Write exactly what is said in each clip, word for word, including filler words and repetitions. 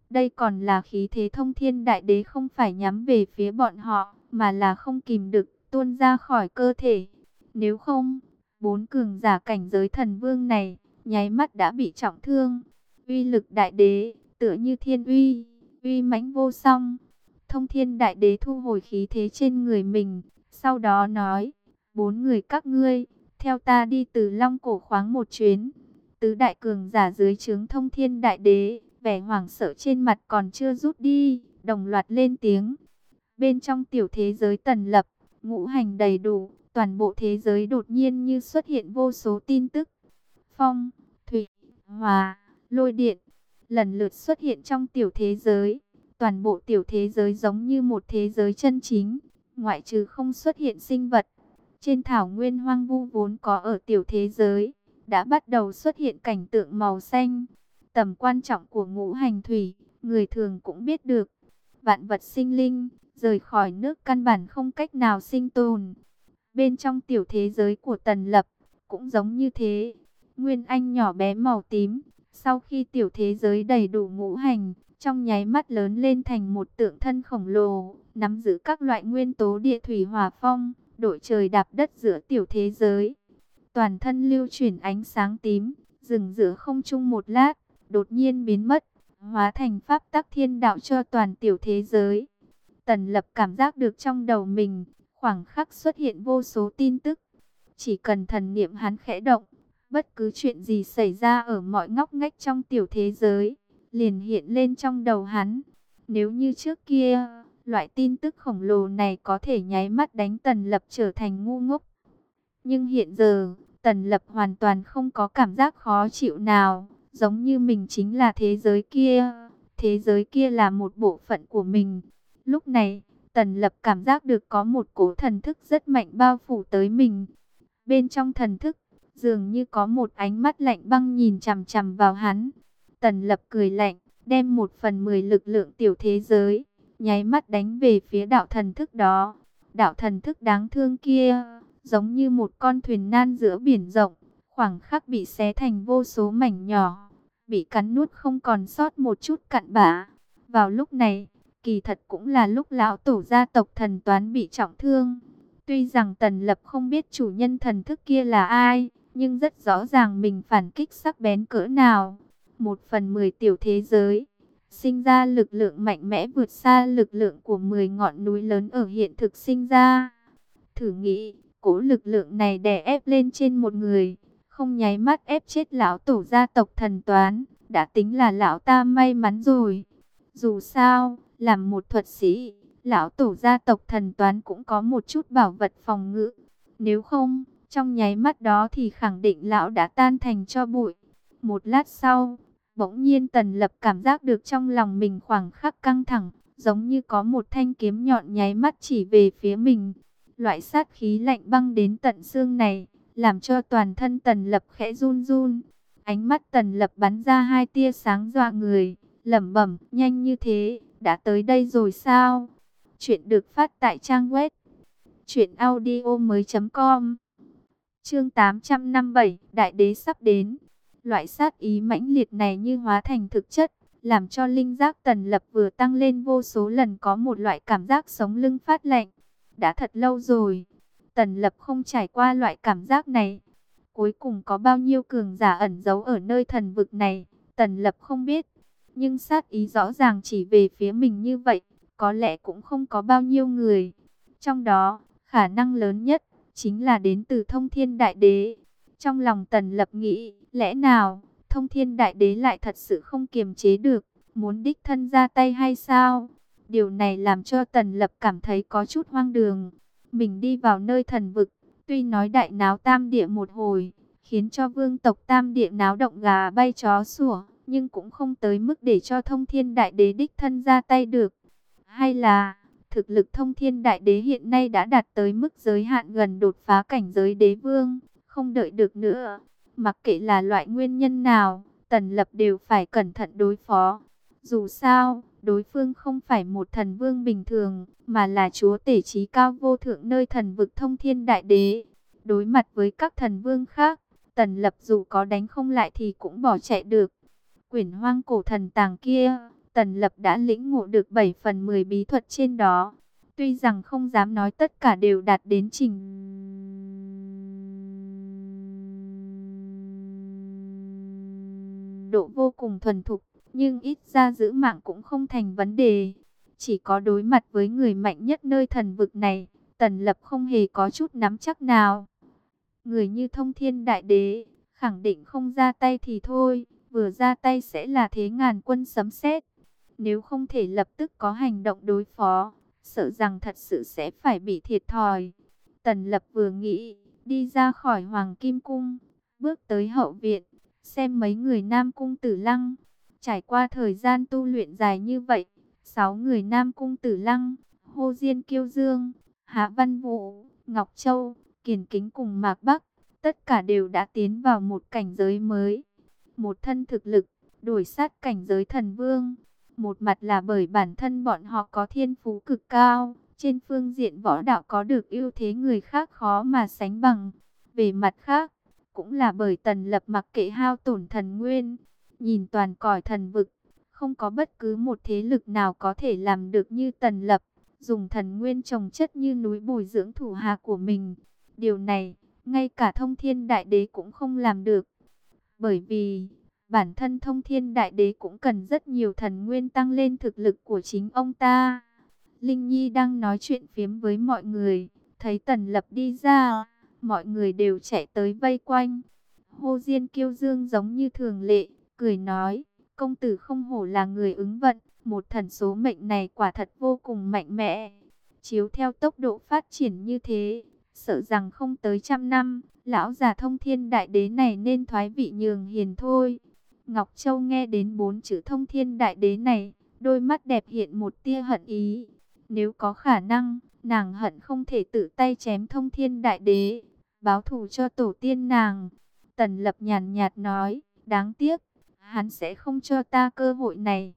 Đây còn là khí thế thông thiên đại đế không phải nhắm về phía bọn họ, mà là không kìm được tuôn ra khỏi cơ thể. Nếu không, bốn cường giả cảnh giới thần vương này, nháy mắt đã bị trọng thương. Uy lực đại đế, tựa như thiên uy, uy mãnh vô song. Thông thiên đại đế thu hồi khí thế trên người mình, sau đó nói, bốn người các ngươi, theo ta đi từ Long Cổ khoáng một chuyến. Tứ đại cường giả dưới trướng thông thiên đại đế, vẻ hoảng sợ trên mặt còn chưa rút đi, đồng loạt lên tiếng. Bên trong tiểu thế giới tần lập, ngũ hành đầy đủ, toàn bộ thế giới đột nhiên như xuất hiện vô số tin tức. Phong, thủy, hòa, lôi điện, lần lượt xuất hiện trong tiểu thế giới. Toàn bộ tiểu thế giới giống như một thế giới chân chính, ngoại trừ không xuất hiện sinh vật. Trên thảo nguyên hoang vu vốn có ở tiểu thế giới, đã bắt đầu xuất hiện cảnh tượng màu xanh. Tầm quan trọng của ngũ hành thủy, người thường cũng biết được. Vạn vật sinh linh, rời khỏi nước căn bản không cách nào sinh tồn. Bên trong tiểu thế giới của Tần Lập, cũng giống như thế. Nguyên Anh nhỏ bé màu tím, sau khi tiểu thế giới đầy đủ ngũ hành, trong nháy mắt lớn lên thành một tượng thân khổng lồ, nắm giữ các loại nguyên tố địa thủy hỏa phong, đội trời đạp đất giữa tiểu thế giới. Toàn thân lưu chuyển ánh sáng tím, dừng giữa không trung một lát, đột nhiên biến mất, hóa thành pháp tắc thiên đạo cho toàn tiểu thế giới. Tần Lập cảm giác được trong đầu mình, khoảng khắc xuất hiện vô số tin tức. Chỉ cần thần niệm hắn khẽ động, bất cứ chuyện gì xảy ra ở mọi ngóc ngách trong tiểu thế giới, liền hiện lên trong đầu hắn. Nếu như trước kia, loại tin tức khổng lồ này có thể nháy mắt đánh Tần Lập trở thành ngu ngốc. Nhưng hiện giờ, Tần Lập hoàn toàn không có cảm giác khó chịu nào, giống như mình chính là thế giới kia, thế giới kia là một bộ phận của mình. Lúc này, Tần Lập cảm giác được có một cỗ thần thức rất mạnh bao phủ tới mình. Bên trong thần thức, dường như có một ánh mắt lạnh băng nhìn chằm chằm vào hắn. Tần Lập cười lạnh, đem một phần mười lực lượng tiểu thế giới, nháy mắt đánh về phía đạo thần thức đó. Đạo thần thức đáng thương kia, giống như một con thuyền nan giữa biển rộng, khoảng khắc bị xé thành vô số mảnh nhỏ, bị cắn nuốt không còn sót một chút cặn bã. Vào lúc này, kỳ thật cũng là lúc lão tổ gia tộc Thần Toán bị trọng thương. Tuy rằng Tần Lập không biết chủ nhân thần thức kia là ai, nhưng rất rõ ràng mình phản kích sắc bén cỡ nào. Một phần mười tiểu thế giới, sinh ra lực lượng mạnh mẽ vượt xa lực lượng của mười ngọn núi lớn ở hiện thực sinh ra. Thử nghĩ, cỗ lực lượng này đè ép lên trên một người, không nháy mắt ép chết lão tổ gia tộc Thần Toán, đã tính là lão ta may mắn rồi. Dù sao, làm một thuật sĩ, lão tổ gia tộc Thần Toán cũng có một chút bảo vật phòng ngự. Nếu không, trong nháy mắt đó thì khẳng định lão đã tan thành tro bụi. Một lát sau, bỗng nhiên Tần Lập cảm giác được trong lòng mình khoảng khắc căng thẳng, giống như có một thanh kiếm nhọn nháy mắt chỉ về phía mình. Loại sát khí lạnh băng đến tận xương này, làm cho toàn thân Tần Lập khẽ run run. Ánh mắt Tần Lập bắn ra hai tia sáng dọa người, lẩm bẩm, nhanh như thế, đã tới đây rồi sao? Chuyện được phát tại trang web truyện audio mới chấm com. Chương tám trăm năm mươi bảy, Đại Đế sắp đến. Loại sát ý mãnh liệt này như hóa thành thực chất, làm cho linh giác Tần Lập vừa tăng lên vô số lần, có một loại cảm giác sống lưng phát lạnh. Đã thật lâu rồi, Tần Lập không trải qua loại cảm giác này. Cuối cùng có bao nhiêu cường giả ẩn giấu ở nơi thần vực này, Tần Lập không biết. Nhưng sát ý rõ ràng chỉ về phía mình như vậy, có lẽ cũng không có bao nhiêu người. Trong đó, khả năng lớn nhất, chính là đến từ Thông Thiên Đại Đế. Trong lòng Tần Lập nghĩ, lẽ nào, Thông Thiên Đại Đế lại thật sự không kiềm chế được, muốn đích thân ra tay hay sao? Điều này làm cho Tần Lập cảm thấy có chút hoang đường. Mình đi vào nơi thần vực, tuy nói đại náo tam địa một hồi, khiến cho vương tộc tam địa náo động gà bay chó sủa, nhưng cũng không tới mức để cho Thông Thiên Đại Đế đích thân ra tay được. Hay là, thực lực Thông Thiên Đại Đế hiện nay đã đạt tới mức giới hạn gần đột phá cảnh giới đế vương, không đợi được nữa. Mặc kệ là loại nguyên nhân nào, Tần Lập đều phải cẩn thận đối phó. Dù sao, đối phương không phải một thần vương bình thường, mà là chúa tể trí cao vô thượng nơi thần vực Thông Thiên Đại Đế. Đối mặt với các thần vương khác, Tần Lập dù có đánh không lại thì cũng bỏ chạy được. Quyển hoang cổ thần tàng kia, Tần Lập đã lĩnh ngộ được bảy phần mười bí thuật trên đó. Tuy rằng không dám nói tất cả đều đạt đến trình độ vô cùng thuần thục, nhưng ít ra giữ mạng cũng không thành vấn đề. Chỉ có đối mặt với người mạnh nhất nơi thần vực này, Tần Lập không hề có chút nắm chắc nào. Người như Thông Thiên Đại Đế, khẳng định không ra tay thì thôi, vừa ra tay sẽ là thế ngàn quân sấm sét. Nếu không thể lập tức có hành động đối phó, sợ rằng thật sự sẽ phải bị thiệt thòi. Tần Lập vừa nghĩ, đi ra khỏi Hoàng Kim Cung, bước tới hậu viện, xem mấy người Nam Cung Tử Lăng. Trải qua thời gian tu luyện dài như vậy, sáu người Nam Cung Tử Lăng, Hồ Diên Kiêu Dương, Hạ Văn Vũ, Ngọc Châu, Kiền Kính cùng Mạc Bắc, tất cả đều đã tiến vào một cảnh giới mới. Một thân thực lực, đuổi sát cảnh giới thần vương. Một mặt là bởi bản thân bọn họ có thiên phú cực cao, trên phương diện võ đạo có được ưu thế người khác khó mà sánh bằng. Về mặt khác, cũng là bởi Tần Lập mặc kệ hao tổn thần nguyên, nhìn toàn cõi thần vực, không có bất cứ một thế lực nào có thể làm được như Tần Lập, dùng thần nguyên trồng chất như núi bồi dưỡng thủ hạ của mình. Điều này, ngay cả Thông Thiên Đại Đế cũng không làm được. Bởi vì, bản thân Thông Thiên Đại Đế cũng cần rất nhiều thần nguyên tăng lên thực lực của chính ông ta. Linh Nhi đang nói chuyện phiếm với mọi người, thấy Tần Lập đi ra, mọi người đều chạy tới vây quanh. Hồ Diên Kiêu Dương giống như thường lệ, cười nói, công tử không hổ là người ứng vận, một thần số mệnh này quả thật vô cùng mạnh mẽ. Chiếu theo tốc độ phát triển như thế, sợ rằng không tới trăm năm, lão già Thông Thiên Đại Đế này nên thoái vị nhường hiền thôi. Ngọc Châu nghe đến bốn chữ Thông Thiên Đại Đế này, đôi mắt đẹp hiện một tia hận ý. Nếu có khả năng, nàng hận không thể tự tay chém Thông Thiên Đại Đế, báo thù cho tổ tiên nàng. Tần Lập nhàn nhạt nói, đáng tiếc, hắn sẽ không cho ta cơ hội này.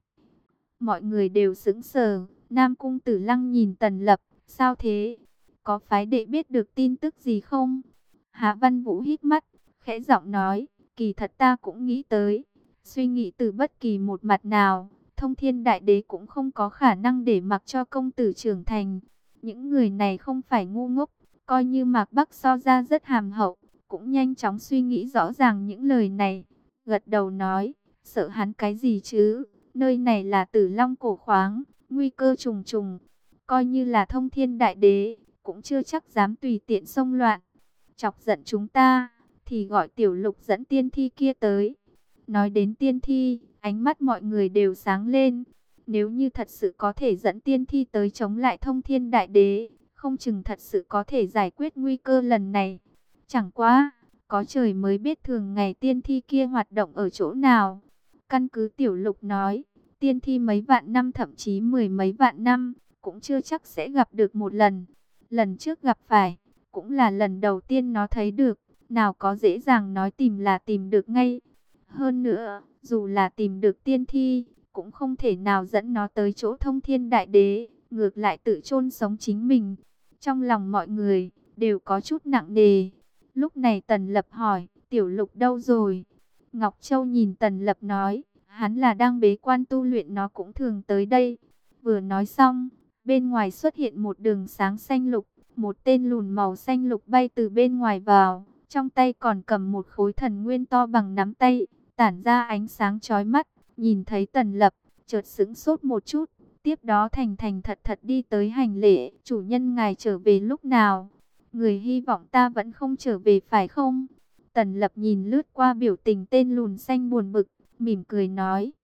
Mọi người đều sững sờ, Nam Cung Tử Lăng nhìn Tần Lập, sao thế? Có phái đệ biết được tin tức gì không? Hạ Văn Vũ hít mắt, khẽ giọng nói, kỳ thật ta cũng nghĩ tới. Suy nghĩ từ bất kỳ một mặt nào, Thông Thiên Đại Đế cũng không có khả năng để mặc cho công tử trưởng thành. Những người này không phải ngu ngốc, coi như Mạc Bắc so ra rất hàm hậu, cũng nhanh chóng suy nghĩ rõ ràng những lời này. Gật đầu nói, sợ hắn cái gì chứ? Nơi này là Tử Long cổ khoáng, nguy cơ trùng trùng. Coi như là Thông Thiên Đại Đế, cũng chưa chắc dám tùy tiện xông loạn. Chọc giận chúng ta, thì gọi Tiểu Lục dẫn tiên thi kia tới. Nói đến tiên thi, ánh mắt mọi người đều sáng lên. Nếu như thật sự có thể dẫn tiên thi tới chống lại Thông Thiên Đại Đế, không chừng thật sự có thể giải quyết nguy cơ lần này. Chẳng quá, có trời mới biết thường ngày tiên thi kia hoạt động ở chỗ nào. Căn cứ Tiểu Lục nói, tiên thi mấy vạn năm thậm chí mười mấy vạn năm, cũng chưa chắc sẽ gặp được một lần. Lần trước gặp phải, cũng là lần đầu tiên nó thấy được, nào có dễ dàng nói tìm là tìm được ngay. Hơn nữa, dù là tìm được tiên thi, cũng không thể nào dẫn nó tới chỗ Thông Thiên Đại Đế, ngược lại tự chôn sống chính mình. Trong lòng mọi người, đều có chút nặng nề. Lúc này Tần Lập hỏi, Tiểu Lục đâu rồi? Ngọc Châu nhìn Tần Lập nói, hắn là đang bế quan tu luyện, nó cũng thường tới đây. Vừa nói xong, bên ngoài xuất hiện một đường sáng xanh lục, một tên lùn màu xanh lục bay từ bên ngoài vào, trong tay còn cầm một khối thần nguyên to bằng nắm tay, tản ra ánh sáng chói mắt. Nhìn thấy Tần Lập, chợt sững sốt một chút, tiếp đó thành thành thật thật đi tới hành lễ, chủ nhân ngài trở về lúc nào? Người hy vọng ta vẫn không trở về phải không? Tần Lập nhìn lướt qua biểu tình tên lùn xanh buồn bực, mỉm cười nói,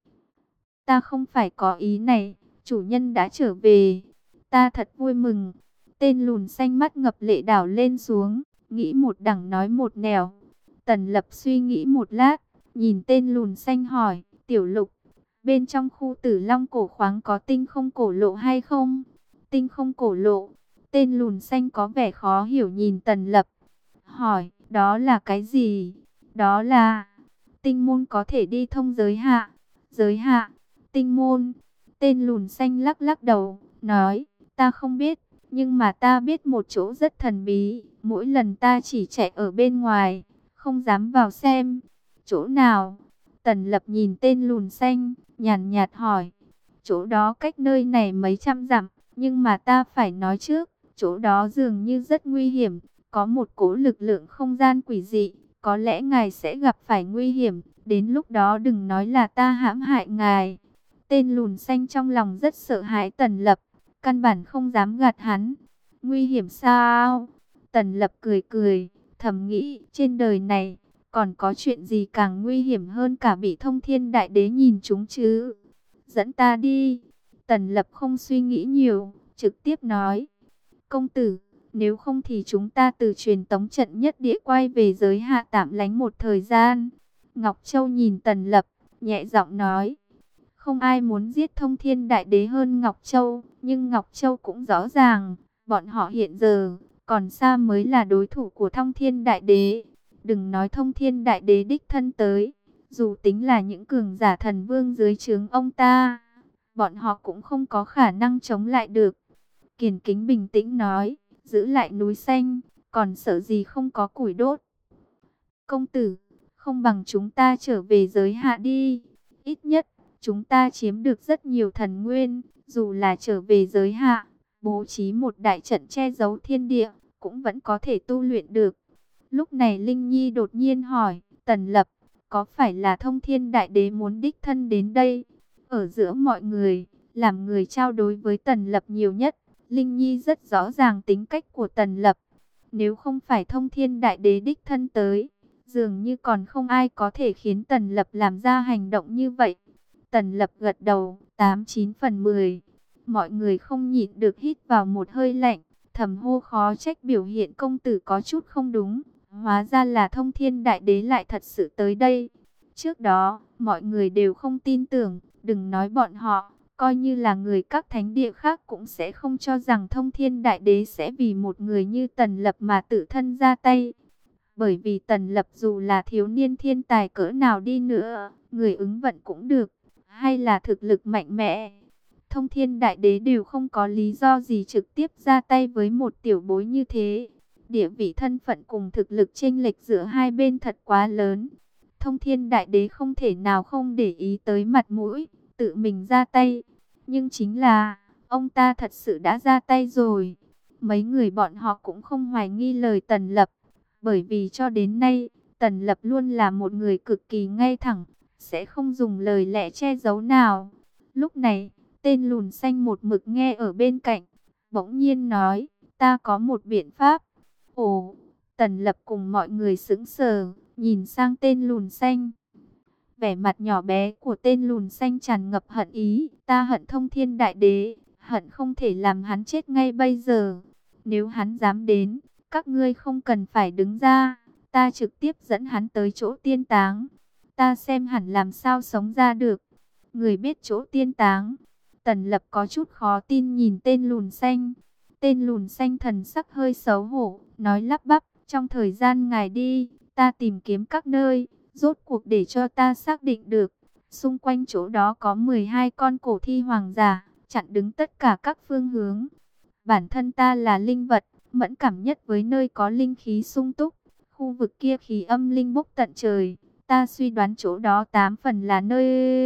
ta không phải có ý này, chủ nhân đã trở về, ta thật vui mừng. Tên lùn xanh mắt ngập lệ đảo lên xuống, nghĩ một đằng nói một nẻo. Tần Lập suy nghĩ một lát, nhìn tên lùn xanh hỏi, Tiểu Lục, bên trong khu Tử Long cổ khoáng có tinh không cổ lộ hay không? Tinh không cổ lộ? Tên lùn xanh có vẻ khó hiểu nhìn Tần Lập, hỏi, đó là cái gì? Đó là tinh môn có thể đi thông giới hạ. Giới hạ? Tinh môn? Tên lùn xanh lắc lắc đầu, nói, ta không biết, nhưng mà ta biết một chỗ rất thần bí, mỗi lần ta chỉ chạy ở bên ngoài, không dám vào xem. Chỗ nào? Tần Lập nhìn tên lùn xanh, nhàn nhạt hỏi. chỗ đó cách nơi này mấy trăm dặm, nhưng mà ta phải nói trước, chỗ đó dường như rất nguy hiểm, có một cỗ lực lượng không gian quỷ dị, có lẽ ngài sẽ gặp phải nguy hiểm, đến lúc đó đừng nói là ta hãm hại ngài. Tên lùn xanh trong lòng rất sợ hãi Tần Lập, căn bản không dám gạt hắn. Nguy hiểm sao? Tần Lập cười cười, thầm nghĩ trên đời này còn có chuyện gì càng nguy hiểm hơn cả bị Thông Thiên Đại Đế nhìn chúng chứ? Dẫn ta đi. Tần Lập không suy nghĩ nhiều, trực tiếp nói. Công tử, nếu không thì chúng ta từ truyền tống trận nhất địa quay về giới hạ tạm lánh một thời gian. Ngọc Châu nhìn Tần Lập, nhẹ giọng nói. Không ai muốn giết Thông Thiên Đại Đế hơn Ngọc Châu, nhưng Ngọc Châu cũng rõ ràng, bọn họ hiện giờ còn xa mới là đối thủ của Thông Thiên Đại Đế. Đừng nói Thông Thiên Đại Đế đích thân tới, dù tính là những cường giả thần vương dưới trướng ông ta, bọn họ cũng không có khả năng chống lại được. Kiền Kính bình tĩnh nói, giữ lại núi xanh, còn sợ gì không có củi đốt. Công tử, không bằng chúng ta trở về giới hạ đi, ít nhất chúng ta chiếm được rất nhiều thần nguyên, dù là trở về giới hạ, bố trí một đại trận che giấu thiên địa, cũng vẫn có thể tu luyện được. Lúc này Linh Nhi đột nhiên hỏi, Tần Lập, có phải là Thông Thiên Đại Đế muốn đích thân đến đây? Ở giữa mọi người, làm người trao đối với Tần Lập nhiều nhất, Linh Nhi rất rõ ràng tính cách của Tần Lập. Nếu không phải Thông Thiên Đại Đế đích thân tới, dường như còn không ai có thể khiến Tần Lập làm ra hành động như vậy. Tần Lập gật đầu, tám chín phần mười. Mọi người không nhịn được hít vào một hơi lạnh, thầm hô khó trách biểu hiện công tử có chút không đúng. Hóa ra là Thông Thiên Đại Đế lại thật sự tới đây. Trước đó, mọi người đều không tin tưởng, đừng nói bọn họ, coi như là người các thánh địa khác cũng sẽ không cho rằng Thông Thiên Đại Đế sẽ vì một người như Tần Lập mà tự thân ra tay. Bởi vì Tần Lập dù là thiếu niên thiên tài cỡ nào đi nữa, người ứng vận cũng được, hay là thực lực mạnh mẽ, Thông Thiên Đại Đế đều không có lý do gì trực tiếp ra tay với một tiểu bối như thế. Địa vị thân phận cùng thực lực chênh lệch giữa hai bên thật quá lớn. Thông Thiên Đại Đế không thể nào không để ý tới mặt mũi, tự mình ra tay. Nhưng chính là, ông ta thật sự đã ra tay rồi. Mấy người bọn họ cũng không hoài nghi lời Tần Lập. Bởi vì cho đến nay, Tần Lập luôn là một người cực kỳ ngay thẳng, sẽ không dùng lời lẽ che giấu nào. Lúc này, tên lùn xanh một mực nghe ở bên cạnh, bỗng nhiên nói, ta có một biện pháp. Ồ, Tần Lập cùng mọi người sững sờ, nhìn sang tên lùn xanh. Vẻ mặt nhỏ bé của tên lùn xanh tràn ngập hận ý, ta hận Thông Thiên Đại Đế, hận không thể làm hắn chết ngay bây giờ. Nếu hắn dám đến, các ngươi không cần phải đứng ra, ta trực tiếp dẫn hắn tới chỗ tiên táng. Ta xem hẳn làm sao sống ra được. Người biết chỗ tiên táng. Tần Lập có chút khó tin nhìn tên lùn xanh. Tên lùn xanh thần sắc hơi xấu hổ, nói lắp bắp, trong thời gian ngài đi, ta tìm kiếm các nơi, rốt cuộc để cho ta xác định được. Xung quanh chỗ đó có mười hai con cổ thi hoàng giả, chặn đứng tất cả các phương hướng. Bản thân ta là linh vật, mẫn cảm nhất với nơi có linh khí sung túc. Khu vực kia khí âm linh bốc tận trời. Ta suy đoán chỗ đó tám phần là nơi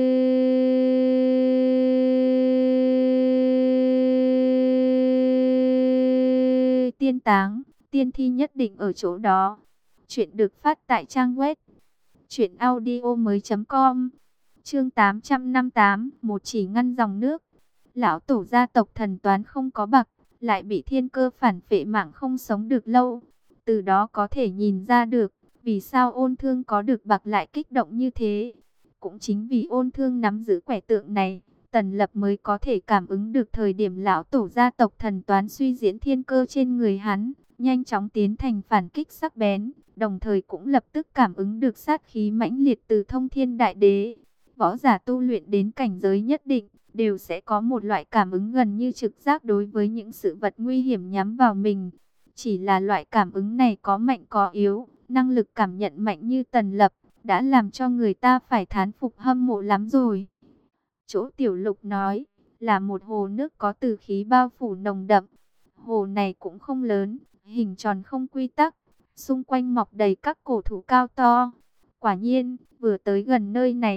tiên táng, tiên thi nhất định ở chỗ đó. Chuyện được phát tại trang web truyện audio mới chấm com. Chương tám trăm năm mươi tám, một chỉ ngăn dòng nước. Lão tổ gia tộc thần toán không có bạc, lại bị thiên cơ phản phệ mạng không sống được lâu. Từ đó có thể nhìn ra được, vì sao Ôn Thương có được bạc lại kích động như thế. Cũng chính vì Ôn Thương nắm giữ quẻ tượng này, Tần Lập mới có thể cảm ứng được thời điểm lão tổ gia tộc thần toán suy diễn thiên cơ trên người hắn, nhanh chóng tiến thành phản kích sắc bén, đồng thời cũng lập tức cảm ứng được sát khí mãnh liệt từ Thông Thiên Đại Đế. Võ giả tu luyện đến cảnh giới nhất định, đều sẽ có một loại cảm ứng gần như trực giác đối với những sự vật nguy hiểm nhắm vào mình. Chỉ là loại cảm ứng này có mạnh có yếu, năng lực cảm nhận mạnh như Tần Lập, đã làm cho người ta phải thán phục hâm mộ lắm rồi. Chỗ Tiểu Lục nói, là một hồ nước có từ khí bao phủ nồng đậm. Hồ này cũng không lớn, hình tròn không quy tắc, xung quanh mọc đầy các cổ thụ cao to. Quả nhiên, vừa tới gần nơi này,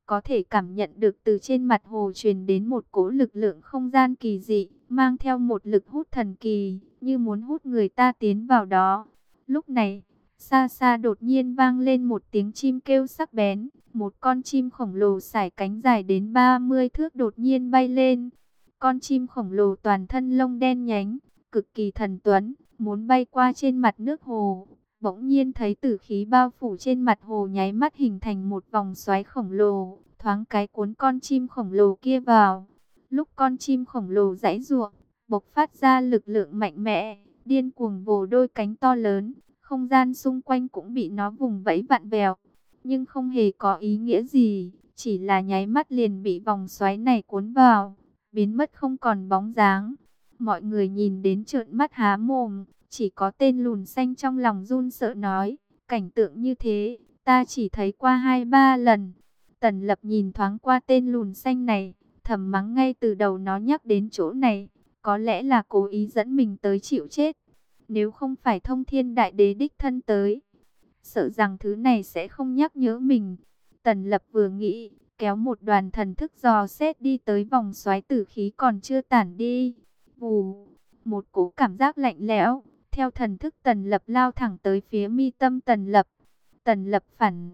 có thể cảm nhận được từ trên mặt hồ truyền đến một cỗ lực lượng không gian kỳ dị, mang theo một lực hút thần kỳ, như muốn hút người ta tiến vào đó. Lúc này, xa xa đột nhiên vang lên một tiếng chim kêu sắc bén, một con chim khổng lồ sải cánh dài đến ba mươi thước đột nhiên bay lên. Con chim khổng lồ toàn thân lông đen nhánh, cực kỳ thần tuấn, muốn bay qua trên mặt nước hồ. Bỗng nhiên thấy tử khí bao phủ trên mặt hồ nháy mắt hình thành một vòng xoáy khổng lồ, thoáng cái cuốn con chim khổng lồ kia vào. Lúc con chim khổng lồ giãy giụa, bộc phát ra lực lượng mạnh mẽ, điên cuồng vồ đôi cánh to lớn, không gian xung quanh cũng bị nó vùng vẫy vặn vẹo, nhưng không hề có ý nghĩa gì, chỉ là nháy mắt liền bị vòng xoáy này cuốn vào, biến mất không còn bóng dáng. Mọi người nhìn đến trợn mắt há mồm, chỉ có tên lùn xanh trong lòng run sợ nói, cảnh tượng như thế, ta chỉ thấy qua hai ba lần. Tần Lập nhìn thoáng qua tên lùn xanh này, thầm mắng ngay từ đầu nó nhắc đến chỗ này, có lẽ là cố ý dẫn mình tới chịu chết. Nếu không phải Thông Thiên Đại Đế đích thân tới, sợ rằng thứ này sẽ không nhắc nhớ mình. Tần Lập vừa nghĩ, kéo một đoàn thần thức dò xét đi tới vòng xoáy tử khí còn chưa tản đi. Vù, một cỗ cảm giác lạnh lẽo, theo thần thức Tần Lập lao thẳng tới phía mi tâm Tần Lập. Tần Lập phản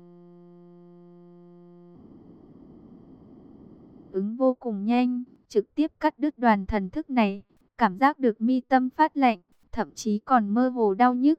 ứng vô cùng nhanh, trực tiếp cắt đứt đoàn thần thức này, cảm giác được mi tâm phát lạnh, thậm chí còn mơ hồ đau nhức.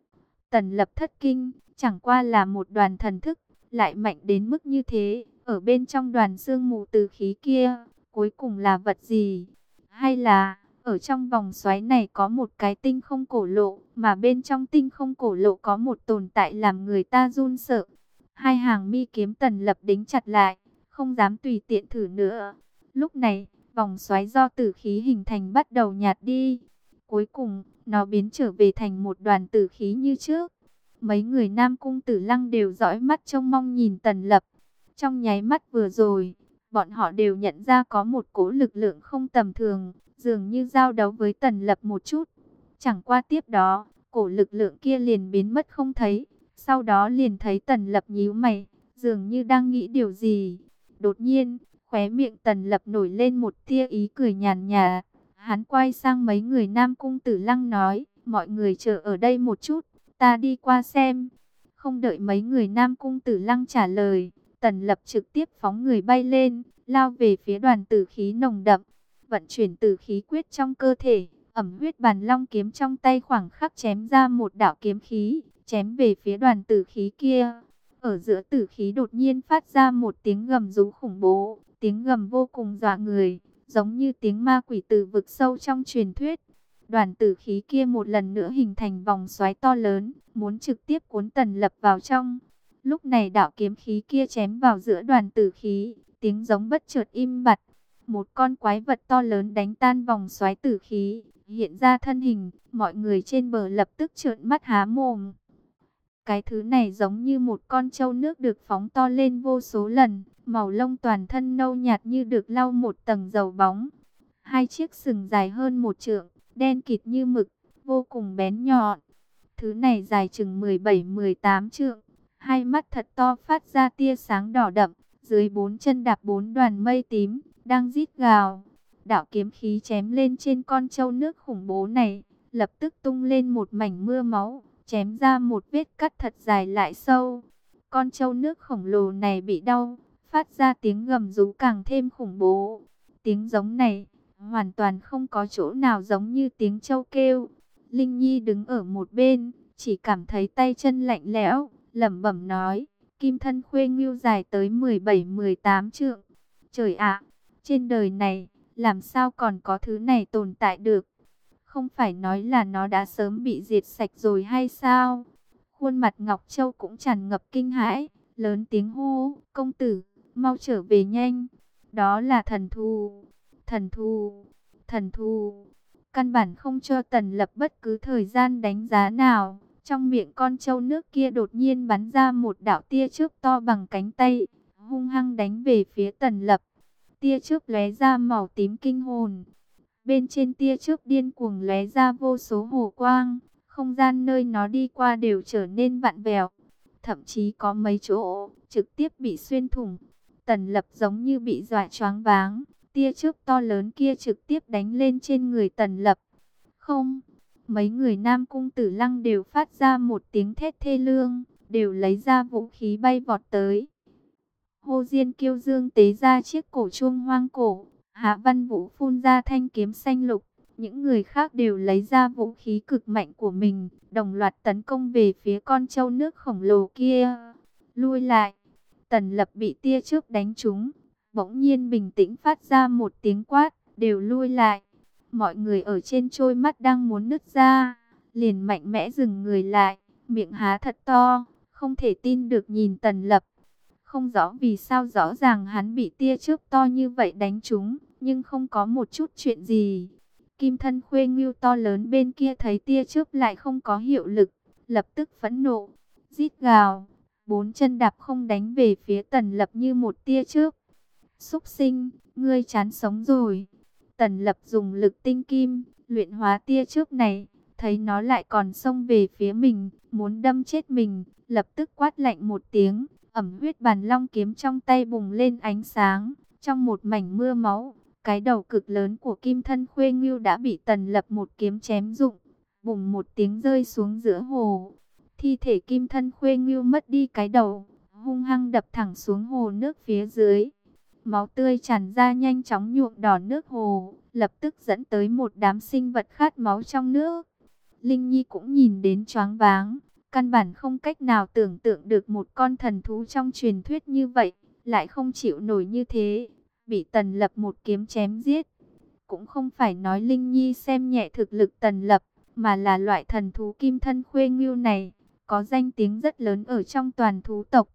Tần Lập thất kinh, chẳng qua là một đoàn thần thức, lại mạnh đến mức như thế, ở bên trong đoàn sương mù từ khí kia, cuối cùng là vật gì? Hay là, ở trong vòng xoáy này có một cái tinh không cổ lộ, mà bên trong tinh không cổ lộ có một tồn tại làm người ta run sợ. Hai hàng mi kiếm Tần Lập đính chặt lại, không dám tùy tiện thử nữa. Lúc này, vòng xoáy do tử khí hình thành bắt đầu nhạt đi. Cuối cùng, nó biến trở về thành một đoàn tử khí như trước. Mấy người Nam Cung Tử Lăng đều dõi mắt trông mong nhìn Tần Lập. Trong nháy mắt vừa rồi, bọn họ đều nhận ra có một cỗ lực lượng không tầm thường, dường như giao đấu với Tần Lập một chút. Chẳng qua tiếp đó, cổ lực lượng kia liền biến mất không thấy. Sau đó liền thấy Tần Lập nhíu mày, dường như đang nghĩ điều gì. Đột nhiên, khóe miệng Tần Lập nổi lên một tia ý cười nhàn nhạt. Hắn quay sang mấy người Nam Cung Tử Lăng nói, mọi người chờ ở đây một chút, ta đi qua xem. Không đợi mấy người Nam Cung Tử Lăng trả lời, Tần Lập trực tiếp phóng người bay lên, lao về phía đoàn tử khí nồng đậm, vận chuyển tử khí quyết trong cơ thể, ẩm huyết bàn long kiếm trong tay khoảng khắc chém ra một đạo kiếm khí, chém về phía đoàn tử khí kia. Ở giữa tử khí đột nhiên phát ra một tiếng gầm rú khủng bố, tiếng gầm vô cùng dọa người, giống như tiếng ma quỷ từ vực sâu trong truyền thuyết. Đoàn tử khí kia một lần nữa hình thành vòng xoáy to lớn, muốn trực tiếp cuốn Tần Lập vào trong. Lúc này đạo kiếm khí kia chém vào giữa đoàn tử khí, tiếng giống bất chợt im bặt. Một con quái vật to lớn đánh tan vòng xoáy tử khí, hiện ra thân hình, mọi người trên bờ lập tức trợn mắt há mồm. Cái thứ này giống như một con trâu nước được phóng to lên vô số lần, màu lông toàn thân nâu nhạt như được lau một tầng dầu bóng. Hai chiếc sừng dài hơn một trượng, đen kịt như mực, vô cùng bén nhọn. Thứ này dài chừng mười bảy mười tám trượng, hai mắt thật to phát ra tia sáng đỏ đậm, dưới bốn chân đạp bốn đoàn mây tím, đang rít gào. Đạo kiếm khí chém lên trên con trâu nước khủng bố này, lập tức tung lên một mảnh mưa máu, chém ra một vết cắt thật dài lại sâu. Con trâu nước khổng lồ này bị đau, phát ra tiếng gầm rú càng thêm khủng bố. Tiếng giống này hoàn toàn không có chỗ nào giống như tiếng trâu kêu. Linh Nhi đứng ở một bên, chỉ cảm thấy tay chân lạnh lẽo, lẩm bẩm nói, kim thân khuê ngưu dài tới mười bảy mười tám trượng. Trời ạ, trên đời này, làm sao còn có thứ này tồn tại được? Không phải nói là nó đã sớm bị diệt sạch rồi hay sao? Khuôn mặt Ngọc Châu cũng tràn ngập kinh hãi, lớn tiếng hô, công tử, mau trở về nhanh. Đó là thần thú, thần thú, thần thú. Căn bản không cho Tần Lập bất cứ thời gian đánh giá nào. Trong miệng con trâu nước kia đột nhiên bắn ra một đạo tia chớp to bằng cánh tay, hung hăng đánh về phía Tần Lập. Tia chớp lóe ra màu tím kinh hồn. Bên trên tia chớp điên cuồng lóe ra vô số hồ quang, không gian nơi nó đi qua đều trở nên vặn vẹo, thậm chí có mấy chỗ trực tiếp bị xuyên thủng. Tần Lập giống như bị dọa choáng váng, tia chớp to lớn kia trực tiếp đánh lên trên người Tần Lập. Không, mấy người Nam Cung Tử Lăng đều phát ra một tiếng thét thê lương, đều lấy ra vũ khí bay vọt tới. Hồ Diên Kiêu Dương tế ra chiếc cổ chuông hoang cổ, Hạ Văn Vũ phun ra thanh kiếm xanh lục, những người khác đều lấy ra vũ khí cực mạnh của mình, đồng loạt tấn công về phía con trâu nước khổng lồ kia. Lui lại, Tần Lập bị tia chớp đánh trúng, bỗng nhiên bình tĩnh phát ra một tiếng quát, đều lui lại. Mọi người ở trên trôi mắt đang muốn nứt ra, liền mạnh mẽ dừng người lại, miệng há thật to, không thể tin được nhìn Tần Lập. Không rõ vì sao rõ ràng hắn bị tia chớp to như vậy đánh trúng, nhưng không có một chút chuyện gì. Kim Thân Khuê Ngưu to lớn bên kia thấy tia chớp lại không có hiệu lực, lập tức phẫn nộ, rít gào, bốn chân đạp không đánh về phía Tần Lập như một tia chớp. Súc sinh, ngươi chán sống rồi. Tần Lập dùng lực tinh kim, luyện hóa tia chớp này, thấy nó lại còn xông về phía mình, muốn đâm chết mình, lập tức quát lạnh một tiếng, ẩm huyết bàn long kiếm trong tay bùng lên ánh sáng, trong một mảnh mưa máu, cái đầu cực lớn của Kim Thân Khuê Ngưu đã bị Tần Lập một kiếm chém rụng, bùng một tiếng rơi xuống giữa hồ. Thi thể Kim Thân Khuê Ngưu mất đi cái đầu, hung hăng đập thẳng xuống hồ nước phía dưới. Máu tươi tràn ra nhanh chóng nhuộm đỏ nước hồ, lập tức dẫn tới một đám sinh vật khát máu trong nước. Linh Nhi cũng nhìn đến choáng váng, căn bản không cách nào tưởng tượng được một con thần thú trong truyền thuyết như vậy, lại không chịu nổi như thế, bị Tần Lập một kiếm chém giết. Cũng không phải nói Linh Nhi xem nhẹ thực lực Tần Lập, mà là loại thần thú Kim Thân Khuê Ngưu này, có danh tiếng rất lớn ở trong toàn thú tộc.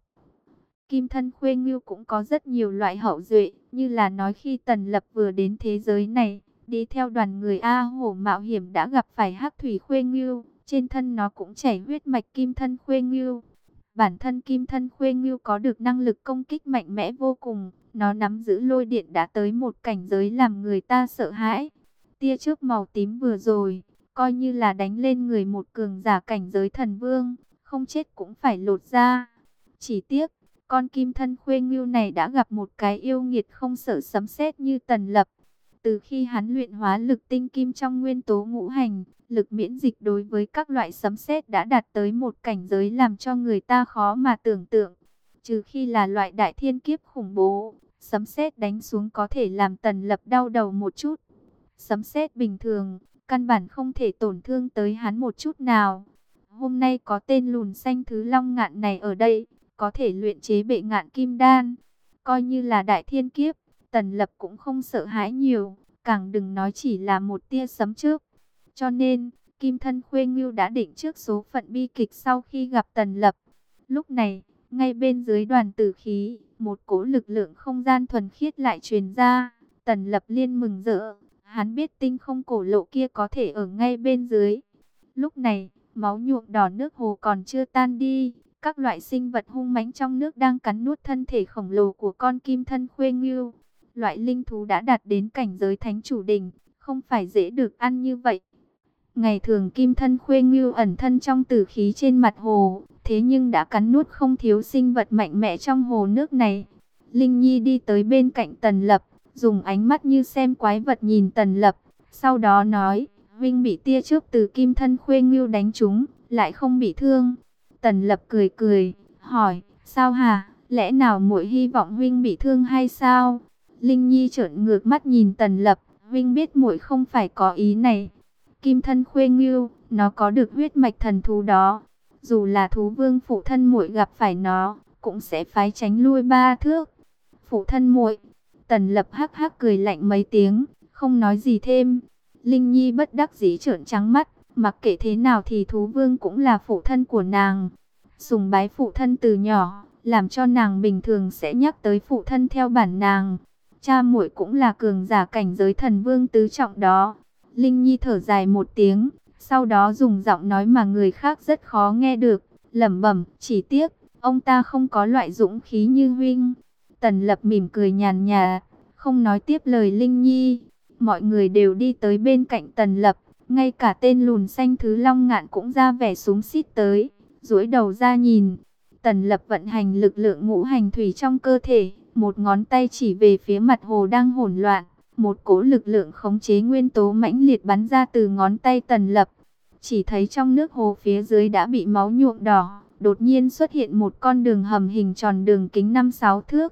Kim Thân Khuê Ngưu cũng có rất nhiều loại hậu duệ, như là nói khi Tần Lập vừa đến thế giới này, đi theo đoàn người A Hổ mạo hiểm đã gặp phải Hắc Thủy Khuê Ngưu, trên thân nó cũng chảy huyết mạch Kim Thân Khuê Ngưu. Bản thân Kim Thân Khuê Ngưu có được năng lực công kích mạnh mẽ vô cùng, nó nắm giữ lôi điện đã tới một cảnh giới làm người ta sợ hãi. Tia chớp màu tím vừa rồi, coi như là đánh lên người một cường giả cảnh giới thần vương, không chết cũng phải lột ra. Chỉ tiếc, con Kim Thân Khuê Ngưu này đã gặp một cái yêu nghiệt không sợ sấm sét như Tần Lập. Từ khi hắn luyện hóa lực tinh kim trong nguyên tố ngũ hành, lực miễn dịch đối với các loại sấm sét đã đạt tới một cảnh giới làm cho người ta khó mà tưởng tượng. Trừ khi là loại đại thiên kiếp khủng bố, sấm sét đánh xuống có thể làm Tần Lập đau đầu một chút. Sấm sét bình thường, căn bản không thể tổn thương tới hắn một chút nào. Hôm nay có tên lùn xanh thứ long ngạn này ở đây, có thể luyện chế bệ ngạn kim đan. Coi như là đại thiên kiếp, Tần Lập cũng không sợ hãi nhiều, càng đừng nói chỉ là một tia sấm chớp. Cho nên, Kim Thân Khuê Ngưu đã định trước số phận bi kịch sau khi gặp Tần Lập. Lúc này, ngay bên dưới đoàn tử khí, một cỗ lực lượng không gian thuần khiết lại truyền ra. Tần Lập liên mừng rỡ, hắn biết tinh không cổ lộ kia có thể ở ngay bên dưới. Lúc này, máu nhuộm đỏ nước hồ còn chưa tan đi. Các loại sinh vật hung mãnh trong nước đang cắn nuốt thân thể khổng lồ của con Kim Thân Khuê Ngưu. Loại linh thú đã đạt đến cảnh giới thánh chủ đỉnh, không phải dễ được ăn như vậy. Ngày thường Kim Thân Khuê Ngưu ẩn thân trong tử khí trên mặt hồ, thế nhưng đã cắn nuốt không thiếu sinh vật mạnh mẽ trong hồ nước này. Linh Nhi đi tới bên cạnh Tần Lập, dùng ánh mắt như xem quái vật nhìn Tần Lập, sau đó nói, huynh bị tia chớp từ Kim Thân Khuê Ngưu đánh trúng, lại không bị thương. Tần Lập cười cười, hỏi, sao hả, lẽ nào muội hy vọng huynh bị thương hay sao? Linh Nhi trợn ngược mắt nhìn Tần Lập, huynh biết muội không phải có ý này. Kim Thân Khuê Ngưu, nó có được huyết mạch thần thú đó. Dù là thú vương phụ thân muội gặp phải nó, cũng sẽ phái tránh lui ba thước. Phụ thân muội, Tần Lập hắc hắc cười lạnh mấy tiếng, không nói gì thêm. Linh Nhi bất đắc dĩ trợn trắng mắt, mặc kệ thế nào thì thú vương cũng là phụ thân của nàng. Sùng bái phụ thân từ nhỏ, làm cho nàng bình thường sẽ nhắc tới phụ thân theo bản nàng. Cha muội cũng là cường giả cảnh giới thần vương tứ trọng đó. Linh Nhi thở dài một tiếng, sau đó dùng giọng nói mà người khác rất khó nghe được, lẩm bẩm, chỉ tiếc, ông ta không có loại dũng khí như huynh. Tần Lập mỉm cười nhàn nhạt, không nói tiếp lời Linh Nhi. Mọi người đều đi tới bên cạnh Tần Lập, ngay cả tên lùn xanh thứ long ngạn cũng ra vẻ xúm xít tới, duỗi đầu ra nhìn. Tần Lập vận hành lực lượng ngũ hành thủy trong cơ thể, một ngón tay chỉ về phía mặt hồ đang hỗn loạn. Một cỗ lực lượng khống chế nguyên tố mãnh liệt bắn ra từ ngón tay Tần Lập. Chỉ thấy trong nước hồ phía dưới đã bị máu nhuộm đỏ, đột nhiên xuất hiện một con đường hầm hình tròn đường kính năm sáu thước.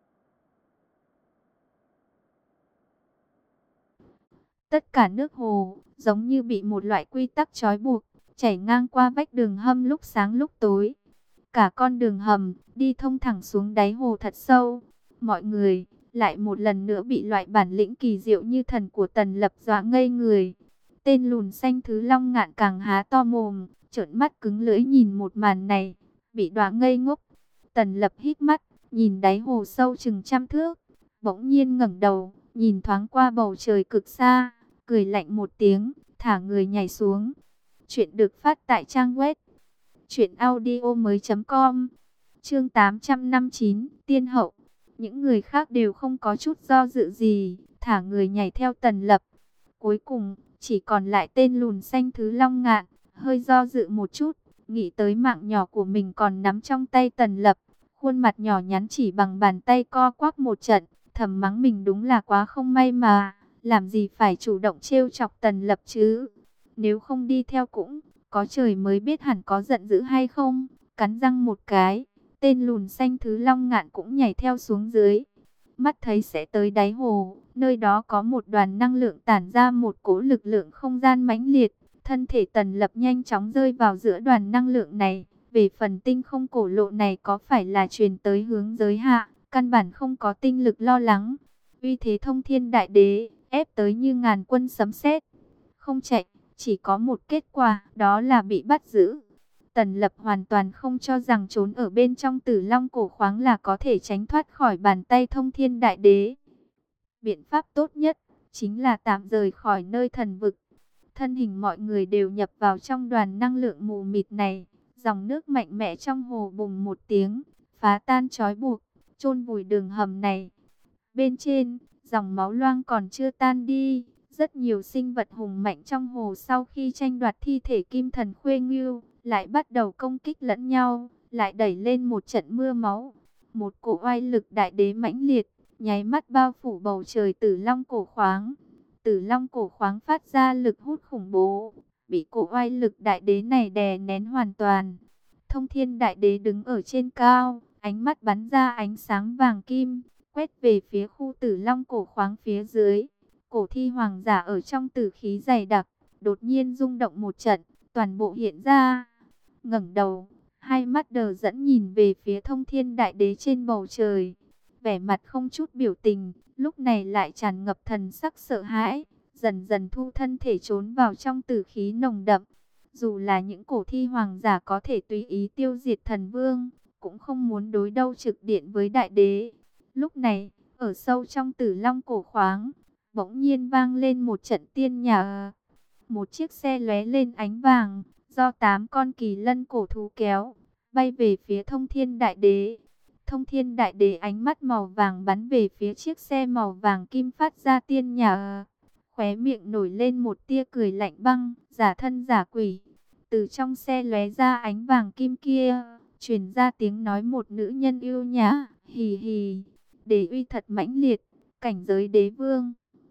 Tất cả nước hồ giống như bị một loại quy tắc trói buộc, chảy ngang qua vách đường hầm lúc sáng lúc tối. Cả con đường hầm đi thông thẳng xuống đáy hồ thật sâu. Mọi người lại một lần nữa bị loại bản lĩnh kỳ diệu như thần của Tần Lập dọa ngây người. Tên lùn xanh Thứ Long Ngạn càng há to mồm, trợn mắt cứng lưỡi nhìn một màn này, bị đọa ngây ngốc. Tần Lập hít mắt, nhìn đáy hồ sâu chừng trăm thước, bỗng nhiên ngẩng đầu, nhìn thoáng qua bầu trời cực xa, cười lạnh một tiếng, thả người nhảy xuống. Chuyện được phát tại trang web truyện audio mới chấm com. Chương tám trăm năm mươi chín, Tiên hậu. Những người khác đều không có chút do dự gì, thả người nhảy theo Tần Lập. Cuối cùng, chỉ còn lại tên lùn xanh Thứ Long Ngạn, hơi do dự một chút, nghĩ tới mạng nhỏ của mình còn nắm trong tay Tần Lập. Khuôn mặt nhỏ nhắn chỉ bằng bàn tay co quắp một trận, thầm mắng mình đúng là quá không may mà, làm gì phải chủ động trêu chọc Tần Lập chứ. Nếu không đi theo cũng, có trời mới biết hẳn có giận dữ hay không. Cắn răng một cái, tên lùn xanh Thứ Long Ngạn cũng nhảy theo xuống dưới. Mắt thấy sẽ tới đáy hồ, nơi đó có một đoàn năng lượng tản ra một cỗ lực lượng không gian mãnh liệt. Thân thể Tần Lập nhanh chóng rơi vào giữa đoàn năng lượng này. Về phần tinh không cổ lộ này có phải là truyền tới hướng giới hạ, căn bản không có tinh lực lo lắng. Uy thế thông thiên đại đế, ép tới như ngàn quân sấm sét. Không chạy, chỉ có một kết quả, đó là bị bắt giữ. Tần Lập hoàn toàn không cho rằng trốn ở bên trong Tử Long cổ khoáng là có thể tránh thoát khỏi bàn tay thông thiên đại đế. Biện pháp tốt nhất chính là tạm rời khỏi nơi thần vực. Thân hình mọi người đều nhập vào trong đoàn năng lượng mù mịt này. Dòng nước mạnh mẽ trong hồ bùng một tiếng, phá tan trói buộc, chôn vùi đường hầm này. Bên trên, dòng máu loang còn chưa tan đi. Rất nhiều sinh vật hùng mạnh trong hồ sau khi tranh đoạt thi thể Kim Thần Khuê Ngưu, lại bắt đầu công kích lẫn nhau, lại đẩy lên một trận mưa máu. Một cỗ oai lực đại đế mãnh liệt, nháy mắt bao phủ bầu trời Tử Long cổ khoáng. Tử Long cổ khoáng phát ra lực hút khủng bố, bị cỗ oai lực đại đế này đè nén hoàn toàn. Thông thiên đại đế đứng ở trên cao, ánh mắt bắn ra ánh sáng vàng kim, quét về phía khu Tử Long cổ khoáng phía dưới. Cổ thi hoàng giả ở trong tử khí dày đặc, đột nhiên rung động một trận, toàn bộ hiện ra. Ngẩng đầu, hai mắt đờ đẫn nhìn về phía thông thiên đại đế trên bầu trời. Vẻ mặt không chút biểu tình, lúc này lại tràn ngập thần sắc sợ hãi, dần dần thu thân thể trốn vào trong tử khí nồng đậm. Dù là những cổ thi hoàng giả có thể tùy ý tiêu diệt thần vương, cũng không muốn đối đầu trực diện với đại đế. Lúc này, ở sâu trong Tử Long cổ khoáng, bỗng nhiên vang lên một trận tiên nhạc. Một chiếc xe lóe lên ánh vàng, do tám con kỳ lân cổ thú kéo, bay về phía thông thiên đại đế. Thông thiên đại đế ánh mắt màu vàng bắn về phía chiếc xe màu vàng kim phát ra tiên nhạc. Khóe miệng nổi lên một tia cười lạnh băng, giả thân giả quỷ. Từ trong xe lóe ra ánh vàng kim kia, truyền ra tiếng nói một nữ nhân yêu nhã, hì hì. Đế uy thật mãnh liệt, cảnh giới đế vương.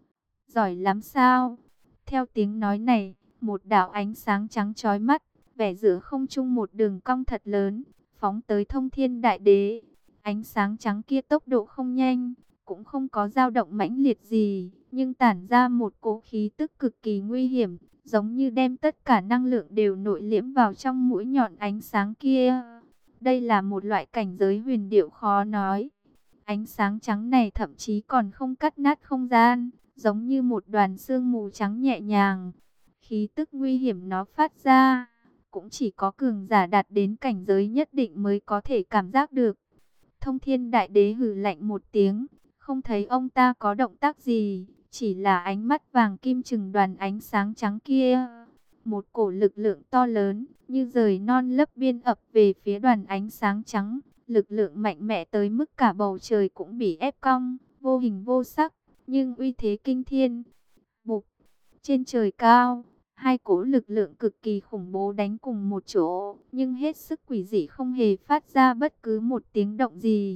Giỏi lắm sao? Theo tiếng nói này, một đạo ánh sáng trắng chói mắt, vẽ giữa không trung một đường cong thật lớn, phóng tới thông thiên đại đế. Ánh sáng trắng kia tốc độ không nhanh, cũng không có dao động mãnh liệt gì, nhưng tản ra một cỗ khí tức cực kỳ nguy hiểm, giống như đem tất cả năng lượng đều nội liễm vào trong mũi nhọn ánh sáng kia. Đây là một loại cảnh giới huyền diệu khó nói. Ánh sáng trắng này thậm chí còn không cắt nát không gian, giống như một đoàn sương mù trắng nhẹ nhàng. Khí tức nguy hiểm nó phát ra, cũng chỉ có cường giả đạt đến cảnh giới nhất định mới có thể cảm giác được. Thông thiên đại đế hừ lạnh một tiếng, không thấy ông ta có động tác gì, chỉ là ánh mắt vàng kim chừng đoàn ánh sáng trắng kia. Một cổ lực lượng to lớn, như rời non lấp biên ập về phía đoàn ánh sáng trắng. Lực lượng mạnh mẽ tới mức cả bầu trời cũng bị ép cong, vô hình vô sắc, nhưng uy thế kinh thiên. Bụp, trên trời cao, hai cỗ lực lượng cực kỳ khủng bố đánh cùng một chỗ, nhưng hết sức quỷ dị không hề phát ra bất cứ một tiếng động gì.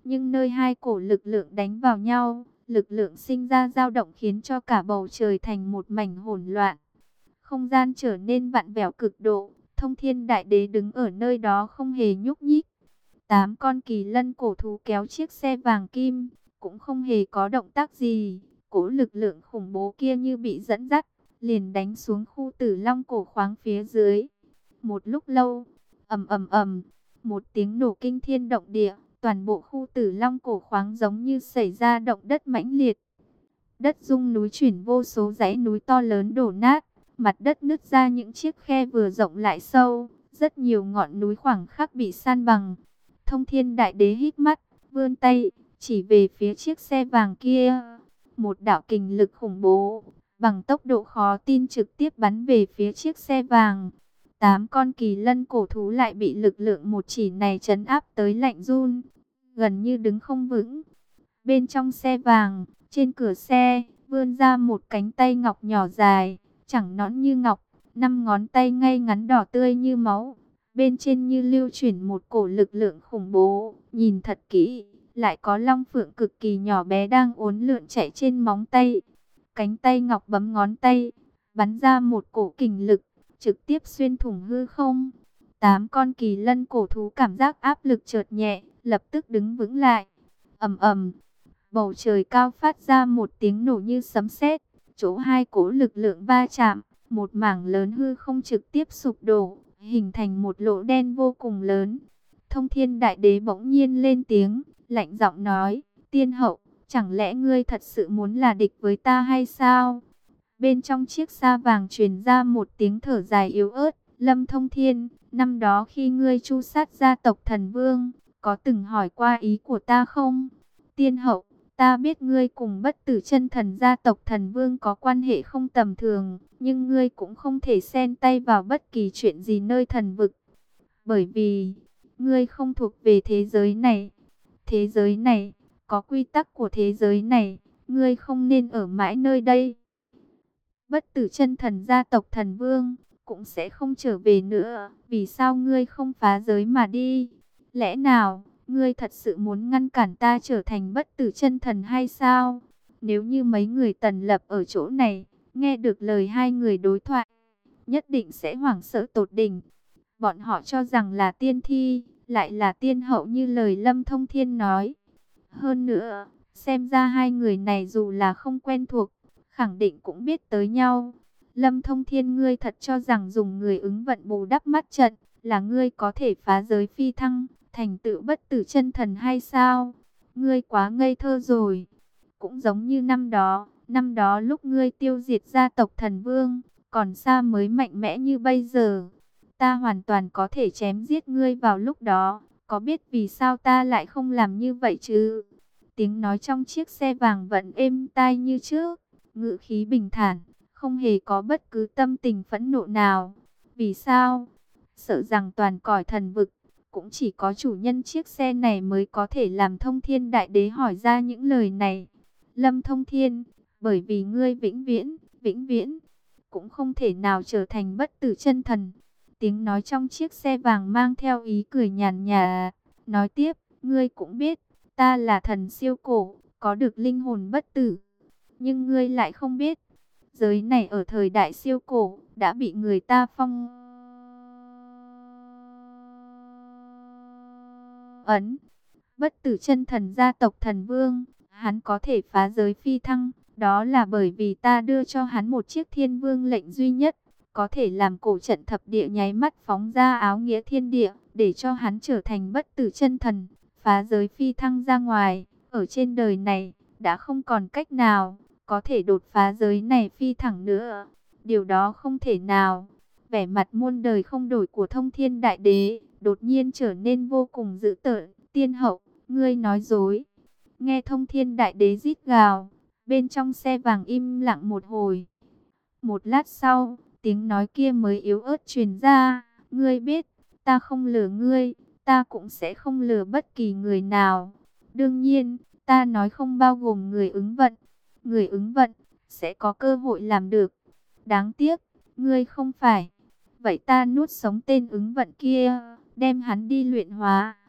Nhưng nơi hai cổ lực lượng đánh vào nhau, lực lượng sinh ra dao động khiến cho cả bầu trời thành một mảnh hỗn loạn. Không gian trở nên vặn vẹo cực độ, Thông Thiên Đại Đế đứng ở nơi đó không hề nhúc nhích. Tám con kỳ lân cổ thú kéo chiếc xe vàng kim, cũng không hề có động tác gì. Cỗ lực lượng khủng bố kia như bị dẫn dắt, liền đánh xuống khu Tử Long cổ khoáng phía dưới. Một lúc lâu, ầm ầm ầm, một tiếng nổ kinh thiên động địa, toàn bộ khu Tử Long cổ khoáng giống như xảy ra động đất mãnh liệt. Đất rung núi chuyển, vô số dãy núi to lớn đổ nát, mặt đất nứt ra những chiếc khe vừa rộng lại sâu, rất nhiều ngọn núi khoảng khắc bị san bằng. Thông Thiên Đại Đế hít mắt, vươn tay, chỉ về phía chiếc xe vàng kia. Một đạo kình lực khủng bố, bằng tốc độ khó tin trực tiếp bắn về phía chiếc xe vàng. Tám con kỳ lân cổ thú lại bị lực lượng một chỉ này trấn áp tới lạnh run, gần như đứng không vững. Bên trong xe vàng, trên cửa xe, vươn ra một cánh tay ngọc nhỏ dài, chẳng nõn như ngọc, năm ngón tay ngay ngắn đỏ tươi như máu. Bên trên như lưu chuyển một cổ lực lượng khủng bố, nhìn thật kỹ, lại có long phượng cực kỳ nhỏ bé đang uốn lượn chạy trên móng tay. Cánh tay ngọc bấm ngón tay, bắn ra một cổ kình lực, trực tiếp xuyên thủng hư không. Tám con kỳ lân cổ thú cảm giác áp lực chợt nhẹ, lập tức đứng vững lại. Ầm ầm, bầu trời cao phát ra một tiếng nổ như sấm sét, chỗ hai cổ lực lượng va chạm, một mảng lớn hư không trực tiếp sụp đổ, hình thành một lỗ đen vô cùng lớn. Thông Thiên Đại Đế bỗng nhiên lên tiếng, lạnh giọng nói, tiên hậu, chẳng lẽ ngươi thật sự muốn là địch với ta hay sao? Bên trong chiếc sa vàng truyền ra một tiếng thở dài yếu ớt, Lâm Thông Thiên, năm đó khi ngươi tru sát gia tộc thần vương, có từng hỏi qua ý của ta không? Tiên hậu, ta biết ngươi cùng Bất Tử Chân Thần gia tộc thần vương có quan hệ không tầm thường, nhưng ngươi cũng không thể xen tay vào bất kỳ chuyện gì nơi thần vực. Bởi vì, ngươi không thuộc về thế giới này. Thế giới này, có quy tắc của thế giới này, ngươi không nên ở mãi nơi đây. Bất Tử Chân Thần gia tộc thần vương, cũng sẽ không trở về nữa. Vì sao ngươi không phá giới mà đi? Lẽ nào, ngươi thật sự muốn ngăn cản ta trở thành Bất Tử Chân Thần hay sao? Nếu như mấy người Tần Lập ở chỗ này, nghe được lời hai người đối thoại, nhất định sẽ hoảng sợ tột đỉnh. Bọn họ cho rằng là tiên thi, lại là tiên hậu như lời Lâm Thông Thiên nói. Hơn nữa, xem ra hai người này dù là không quen thuộc, khẳng định cũng biết tới nhau. Lâm Thông Thiên, ngươi thật cho rằng dùng người ứng vận bù đắp mắt trận, là ngươi có thể phá giới phi thăng, thành tựu Bất Tử Chân Thần hay sao? Ngươi quá ngây thơ rồi. Cũng giống như năm đó, năm đó lúc ngươi tiêu diệt gia tộc thần vương, còn xa mới mạnh mẽ như bây giờ. Ta hoàn toàn có thể chém giết ngươi vào lúc đó, có biết vì sao ta lại không làm như vậy chứ? Tiếng nói trong chiếc xe vàng vẫn êm tai như trước, ngữ khí bình thản, không hề có bất cứ tâm tình phẫn nộ nào. Vì sao? Sợ rằng toàn cõi thần vực, cũng chỉ có chủ nhân chiếc xe này mới có thể làm Thông Thiên Đại Đế hỏi ra những lời này. Lâm Thông Thiên, bởi vì ngươi vĩnh viễn, vĩnh viễn, cũng không thể nào trở thành Bất Tử Chân Thần. Tiếng nói trong chiếc xe vàng mang theo ý cười nhàn nhạt, nói tiếp, ngươi cũng biết, ta là thần siêu cổ, có được linh hồn bất tử. Nhưng ngươi lại không biết, giới này ở thời đại siêu cổ, đã bị người ta phong ấn. Bất Tử Chân Thần gia tộc thần vương, hắn có thể phá giới phi thăng, đó là bởi vì ta đưa cho hắn một chiếc thiên vương lệnh duy nhất, có thể làm cổ trận thập địa nháy mắt phóng ra áo nghĩa thiên địa, để cho hắn trở thành Bất Tử Chân Thần, phá giới phi thăng ra ngoài. Ở trên đời này, đã không còn cách nào có thể đột phá giới này phi thẳng nữa. Điều đó không thể nào. Vẻ mặt muôn đời không đổi của Thông Thiên Đại Đế đột nhiên trở nên vô cùng dữ tợn. Tiên hậu, ngươi nói dối. Nghe Thông Thiên Đại Đế rít gào, bên trong xe vàng im lặng một hồi. Một lát sau, tiếng nói kia mới yếu ớt truyền ra. Ngươi biết, ta không lừa ngươi, ta cũng sẽ không lừa bất kỳ người nào. Đương nhiên, ta nói không bao gồm người ứng vận. Người ứng vận sẽ có cơ hội làm được. Đáng tiếc, ngươi không phải. Vậy ta nuốt sống tên ứng vận kia, đem hắn đi luyện hóa.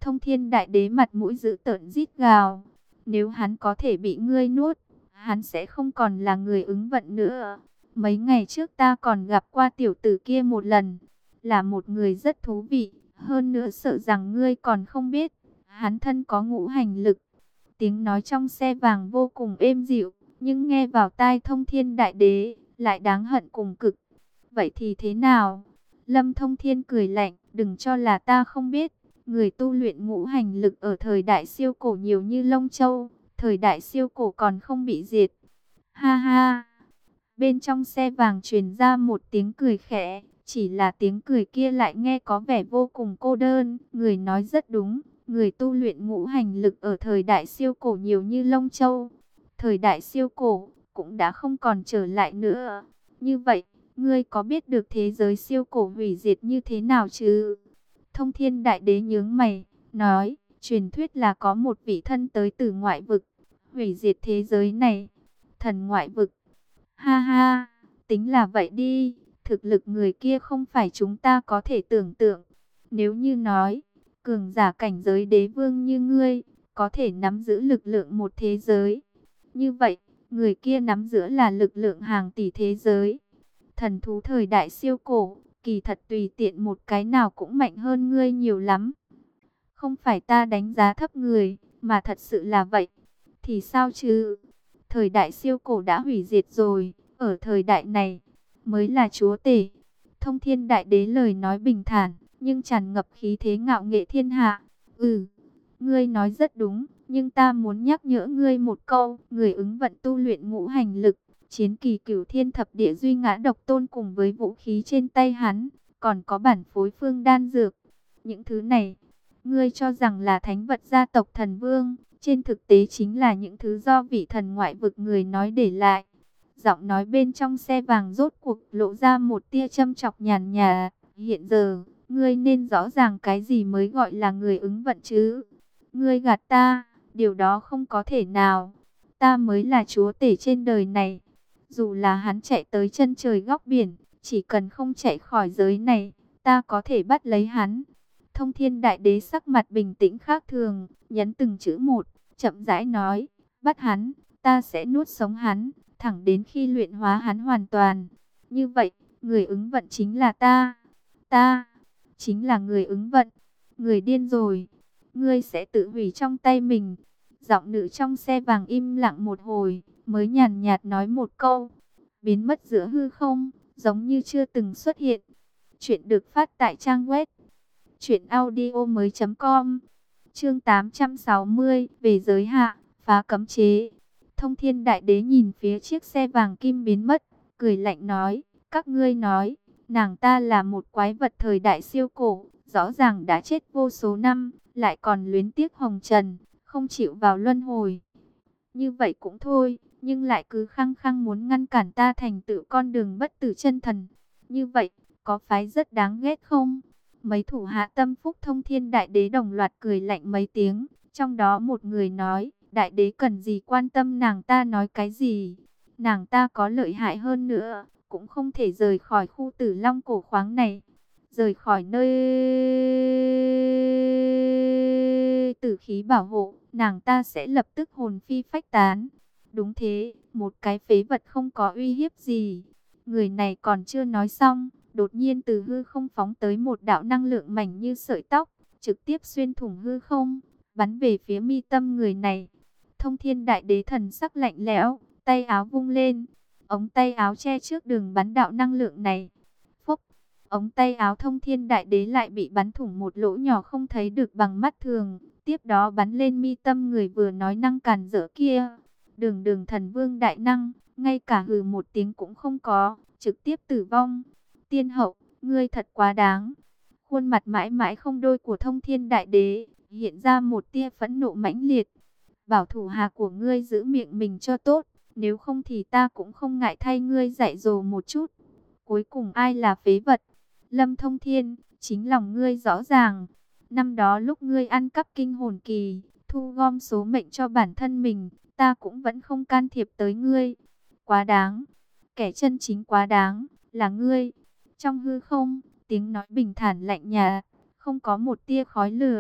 Thông Thiên Đại Đế mặt mũi dữ tợn rít gào. Nếu hắn có thể bị ngươi nuốt, hắn sẽ không còn là người ứng vận nữa. Mấy ngày trước ta còn gặp qua tiểu tử kia một lần, là một người rất thú vị. Hơn nữa sợ rằng ngươi còn không biết, hắn thân có ngũ hành lực. Tiếng nói trong xe vàng vô cùng êm dịu, nhưng nghe vào tai Thông Thiên Đại Đế lại đáng hận cùng cực. Vậy thì thế nào? Lâm Thông Thiên cười lạnh, đừng cho là ta không biết. Người tu luyện ngũ hành lực ở thời đại siêu cổ nhiều như lông châu, thời đại siêu cổ còn không bị diệt. Ha ha! Bên trong xe vàng truyền ra một tiếng cười khẽ, chỉ là tiếng cười kia lại nghe có vẻ vô cùng cô đơn. Người nói rất đúng, người tu luyện ngũ hành lực ở thời đại siêu cổ nhiều như lông châu. Thời đại siêu cổ cũng đã không còn trở lại nữa. Như vậy, ngươi có biết được thế giới siêu cổ hủy diệt như thế nào chứ? Thông Thiên Đại Đế nhướng mày, nói, truyền thuyết là có một vị thân tới từ ngoại vực, hủy diệt thế giới này. Thần ngoại vực. Ha ha, tính là vậy đi, thực lực người kia không phải chúng ta có thể tưởng tượng. Nếu như nói, cường giả cảnh giới đế vương như ngươi, có thể nắm giữ lực lượng một thế giới. Như vậy, người kia nắm giữ là lực lượng hàng tỷ thế giới. Thần thú thời đại siêu cổ, kỳ thật tùy tiện một cái nào cũng mạnh hơn ngươi nhiều lắm. Không phải ta đánh giá thấp người, mà thật sự là vậy. Thì sao chứ? Thời đại siêu cổ đã hủy diệt rồi, ở thời đại này mới là chúa tể. Thông Thiên Đại Đế lời nói bình thản, nhưng tràn ngập khí thế ngạo nghệ thiên hạ. Ừ, ngươi nói rất đúng, nhưng ta muốn nhắc nhở ngươi một câu, người ứng vận tu luyện ngũ hành lực, chiến kỳ cửu thiên thập địa duy ngã độc tôn cùng với vũ khí trên tay hắn, còn có bản phối phương đan dược. Những thứ này, ngươi cho rằng là thánh vật gia tộc thần vương, trên thực tế chính là những thứ do vị thần ngoại vực người nói để lại. Giọng nói bên trong xe vàng rốt cuộc lộ ra một tia châm chọc nhàn nhạt. Hiện giờ, ngươi nên rõ ràng cái gì mới gọi là người ứng vận chứ? Ngươi gạt ta, điều đó không có thể nào. Ta mới là chúa tể trên đời này. Dù là hắn chạy tới chân trời góc biển, chỉ cần không chạy khỏi giới này, ta có thể bắt lấy hắn. Thông Thiên Đại Đế sắc mặt bình tĩnh khác thường, nhấn từng chữ một, chậm rãi nói, bắt hắn, ta sẽ nuốt sống hắn, thẳng đến khi luyện hóa hắn hoàn toàn. Như vậy, người ứng vận chính là ta. Ta, chính là người ứng vận. Người điên rồi, ngươi sẽ tự hủy trong tay mình. Giọng nữ trong xe vàng im lặng một hồi, mới nhàn nhạt nói một câu, biến mất giữa hư không, giống như chưa từng xuất hiện. Chuyện được phát tại trang web truyện audio mới chấm com. Chương tám trăm sáu mươi, về giới hạ, phá cấm chế. Thông Thiên Đại Đế nhìn phía chiếc xe vàng kim biến mất, cười lạnh nói, các ngươi nói, nàng ta là một quái vật thời đại siêu cổ, rõ ràng đã chết vô số năm, lại còn luyến tiếc hồng trần, không chịu vào luân hồi. Như vậy cũng thôi, nhưng lại cứ khăng khăng muốn ngăn cản ta thành tựu con đường bất tử chân thần. Như vậy, có phái rất đáng ghét không? Mấy thủ hạ tâm phúc Thông Thiên Đại Đế đồng loạt cười lạnh mấy tiếng, trong đó một người nói, Đại Đế cần gì quan tâm nàng ta nói cái gì? Nàng ta có lợi hại hơn nữa, cũng không thể rời khỏi khu Tử Long cổ khoáng này, rời khỏi nơi tử khí bảo hộ, nàng ta sẽ lập tức hồn phi phách tán. Đúng thế, một cái phế vật không có uy hiếp gì. Người này còn chưa nói xong, đột nhiên từ hư không phóng tới một đạo năng lượng mảnh như sợi tóc, trực tiếp xuyên thủng hư không, bắn về phía mi tâm người này. Thông Thiên Đại Đế thần sắc lạnh lẽo, tay áo vung lên, ống tay áo che trước đường bắn đạo năng lượng này. Phốc, ống tay áo Thông Thiên Đại Đế lại bị bắn thủng một lỗ nhỏ không thấy được bằng mắt thường, tiếp đó bắn lên mi tâm người vừa nói năng càn rỡ kia. Đường đường thần vương đại năng, ngay cả hừ một tiếng cũng không có, trực tiếp tử vong. Tiên hậu, ngươi thật quá đáng. Khuôn mặt mãi mãi không đôi của Thông Thiên Đại Đế hiện ra một tia phẫn nộ mãnh liệt. Bảo thủ hạ của ngươi giữ miệng mình cho tốt, nếu không thì ta cũng không ngại thay ngươi dạy dỗ một chút. Cuối cùng ai là phế vật? Lâm Thông Thiên, chính lòng ngươi rõ ràng. Năm đó lúc ngươi ăn cắp kinh hồn kỳ, thu gom số mệnh cho bản thân mình, ta cũng vẫn không can thiệp tới ngươi. Quá đáng, kẻ chân chính quá đáng, là ngươi. Trong hư không, tiếng nói bình thản lạnh nhạt, không có một tia khói lửa.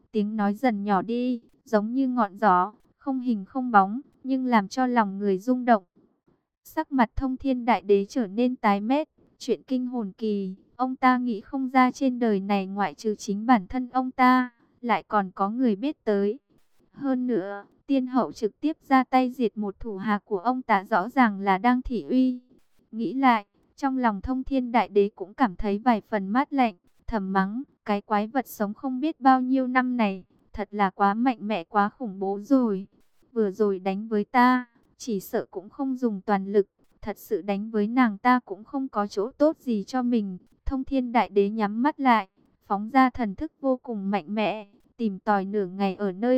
Tiếng nói dần nhỏ đi, giống như ngọn gió, không hình không bóng, nhưng làm cho lòng người rung động. Sắc mặt Thông Thiên Đại Đế trở nên tái mét, chuyện kinh hồn kỳ, ông ta nghĩ không ra trên đời này ngoại trừ chính bản thân ông ta, lại còn có người biết tới. Hơn nữa, tiên hậu trực tiếp ra tay diệt một thủ hạ của ông ta rõ ràng là đang thị uy. Nghĩ lại, trong lòng Thông Thiên Đại Đế cũng cảm thấy vài phần mát lạnh, thầm mắng, cái quái vật sống không biết bao nhiêu năm này, thật là quá mạnh mẽ quá khủng bố rồi. Vừa rồi đánh với ta, chỉ sợ cũng không dùng toàn lực, thật sự đánh với nàng ta cũng không có chỗ tốt gì cho mình. Thông Thiên Đại Đế nhắm mắt lại, phóng ra thần thức vô cùng mạnh mẽ, tìm tòi nửa ngày ở nơi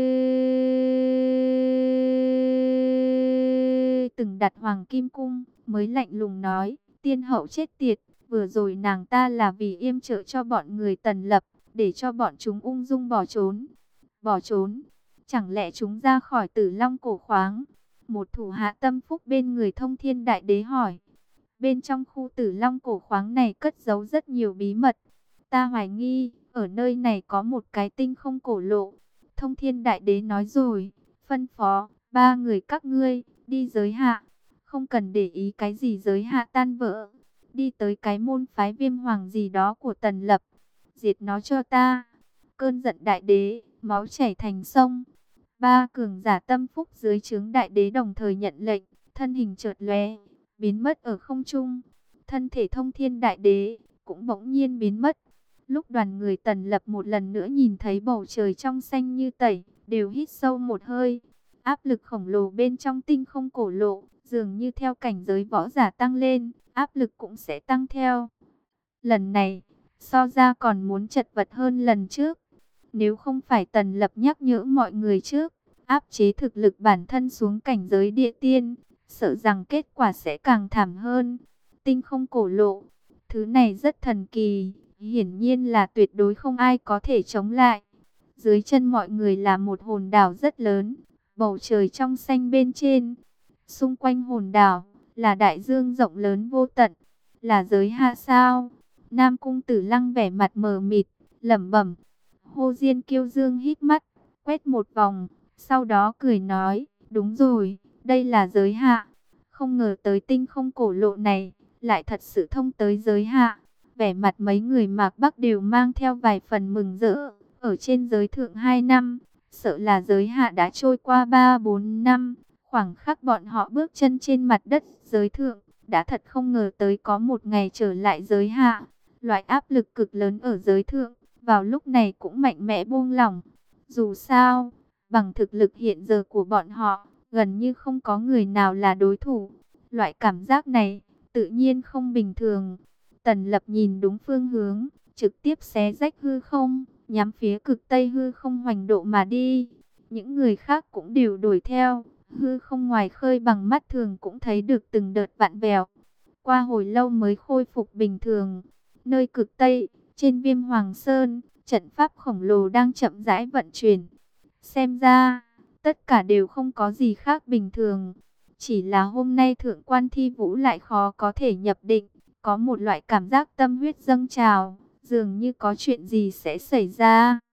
từng đặt Hoàng Kim Cung, mới lạnh lùng nói, tiên hậu chết tiệt, vừa rồi nàng ta là vì yêm trợ cho bọn người Tần Lập, để cho bọn chúng ung dung bỏ trốn. Bỏ trốn? Chẳng lẽ chúng ra khỏi Tử Long cổ khoáng? Một thủ hạ tâm phúc bên người Thông Thiên Đại Đế hỏi. Bên trong khu Tử Long cổ khoáng này cất giấu rất nhiều bí mật. Ta hoài nghi, ở nơi này có một cái tinh không cổ lộ. Thông Thiên Đại Đế nói rồi, phân phó, ba người các ngươi, đi giới hạ. Không cần để ý cái gì giới hạ tan vỡ. Đi tới cái môn phái Viêm Hoàng gì đó của Tần Lập. Diệt nó cho ta. Cơn giận Đại Đế, máu chảy thành sông. Ba cường giả tâm phúc dưới trướng Đại Đế đồng thời nhận lệnh, thân hình chợt lóe, biến mất ở không trung. Thân thể Thông Thiên Đại Đế cũng bỗng nhiên biến mất. Lúc đoàn người Tần Lập một lần nữa nhìn thấy bầu trời trong xanh như tẩy, đều hít sâu một hơi. Áp lực khổng lồ bên trong tinh không cổ lộ, dường như theo cảnh giới võ giả tăng lên, áp lực cũng sẽ tăng theo. Lần này, so ra còn muốn chật vật hơn lần trước. Nếu không phải Tần Lập nhắc nhở mọi người trước, áp chế thực lực bản thân xuống cảnh giới địa tiên, sợ rằng kết quả sẽ càng thảm hơn. Tinh không cổ lộ, thứ này rất thần kỳ, hiển nhiên là tuyệt đối không ai có thể chống lại. Dưới chân mọi người là một hòn đảo rất lớn, bầu trời trong xanh bên trên. Xung quanh hòn đảo là đại dương rộng lớn vô tận, là giới hạ sao? Nam Cung Tử Lăng vẻ mặt mờ mịt, lẩm bẩm. Hồ Diên Kiêu Dương hít mắt, quét một vòng, sau đó cười nói, đúng rồi, đây là giới hạ. Không ngờ tới tinh không cổ lộ này, lại thật sự thông tới giới hạ. Vẻ mặt mấy người Mạc Bắc đều mang theo vài phần mừng rỡ. Ở trên giới thượng hai năm, sợ là giới hạ đã trôi qua ba bốn năm. Khoảng khắc bọn họ bước chân trên mặt đất giới thượng, đã thật không ngờ tới có một ngày trở lại giới hạ. Loại áp lực cực lớn ở giới thượng, vào lúc này cũng mạnh mẽ buông lỏng. Dù sao, bằng thực lực hiện giờ của bọn họ, gần như không có người nào là đối thủ. Loại cảm giác này, tự nhiên không bình thường. Tần Lập nhìn đúng phương hướng, trực tiếp xé rách hư không, nhắm phía cực Tây hư không hoành độ mà đi. Những người khác cũng đều đuổi theo, hư không ngoài khơi bằng mắt thường cũng thấy được từng đợt vặn vẹo. Qua hồi lâu mới khôi phục bình thường. Nơi cực Tây, trên Viêm Hoàng Sơn, trận pháp khổng lồ đang chậm rãi vận chuyển. Xem ra, tất cả đều không có gì khác bình thường. Chỉ là hôm nay Thượng quan Thi Vũ lại khó có thể nhập định. Có một loại cảm giác tâm huyết dâng trào, dường như có chuyện gì sẽ xảy ra.